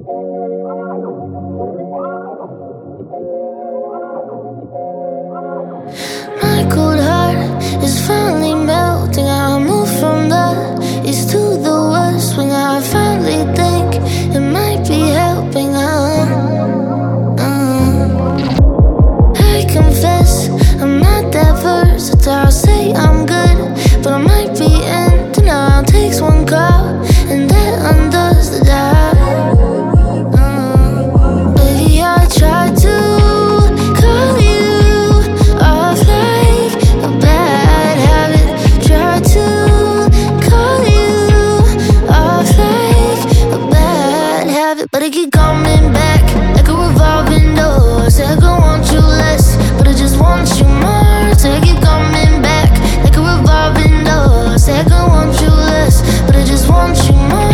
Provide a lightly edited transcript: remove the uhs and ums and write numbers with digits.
My cold heart is finally melting. I move from the east to the west when I finally think it might be helping. I confess I'm not that versatile. Say I'm good, but I might be in denial. Takes one call and that undoes the doubt. Baby, I tried to call you off like a bad habit. Tried to call you off like a bad habit, but it keep coming back like a revolving door. Say I don't want you less, but I just want you more. Say I keep coming back like a revolving door. Say I don't want you less, but I just want you more.